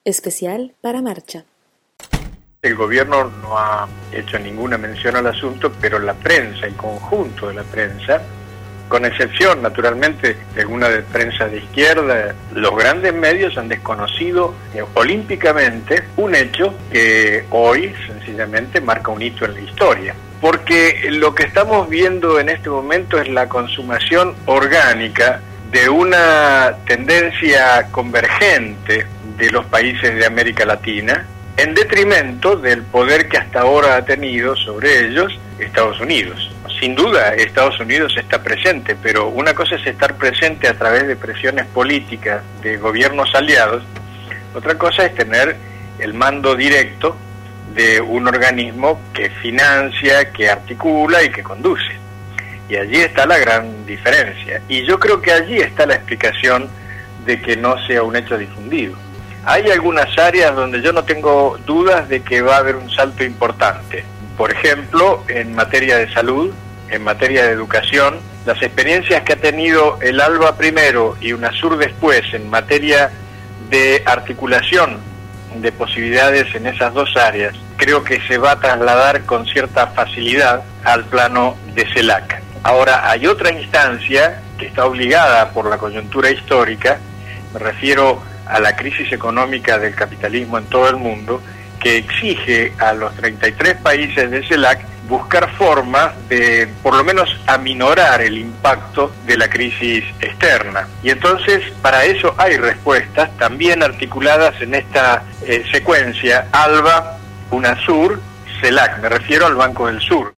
Especial para Marcha. El gobierno no ha hecho ninguna mención al asunto, pero la prensa, el conjunto de la prensa, con excepción naturalmente de alguna de prensa de izquierda, los grandes medios han desconocido olímpicamente un hecho que hoy sencillamente marca un hito en la historia. Porque lo que estamos viendo en este momento es la consumación orgánica de una tendencia convergente de los países de América Latina, en detrimento del poder que hasta ahora ha tenido sobre ellos Estados Unidos. Sin duda, Estados Unidos está presente, pero una cosa es estar presente a través de presiones políticas de gobiernos aliados, otra cosa es tener el mando directo de un organismo que financia, que articula y que conduce. Y allí está la gran diferencia. Y yo creo que allí está la explicación de que no sea un hecho difundido. Hay algunas áreas donde yo no tengo dudas de que va a haber un salto importante. Por ejemplo, en materia de salud, en materia de educación, las experiencias que ha tenido el ALBA primero y UNASUR después en materia de articulación de posibilidades en esas dos áreas, creo que se va a trasladar con cierta facilidad al plano de CELAC. Ahora, hay otra instancia que está obligada por la coyuntura histórica, me refiero a la crisis económica del capitalismo en todo el mundo, que exige a los 33 países de CELAC buscar formas de, por lo menos, aminorar el impacto de la crisis externa. Y entonces, para eso hay respuestas también articuladas en esta secuencia ALBA, UNASUR, CELAC, me refiero al Banco del Sur.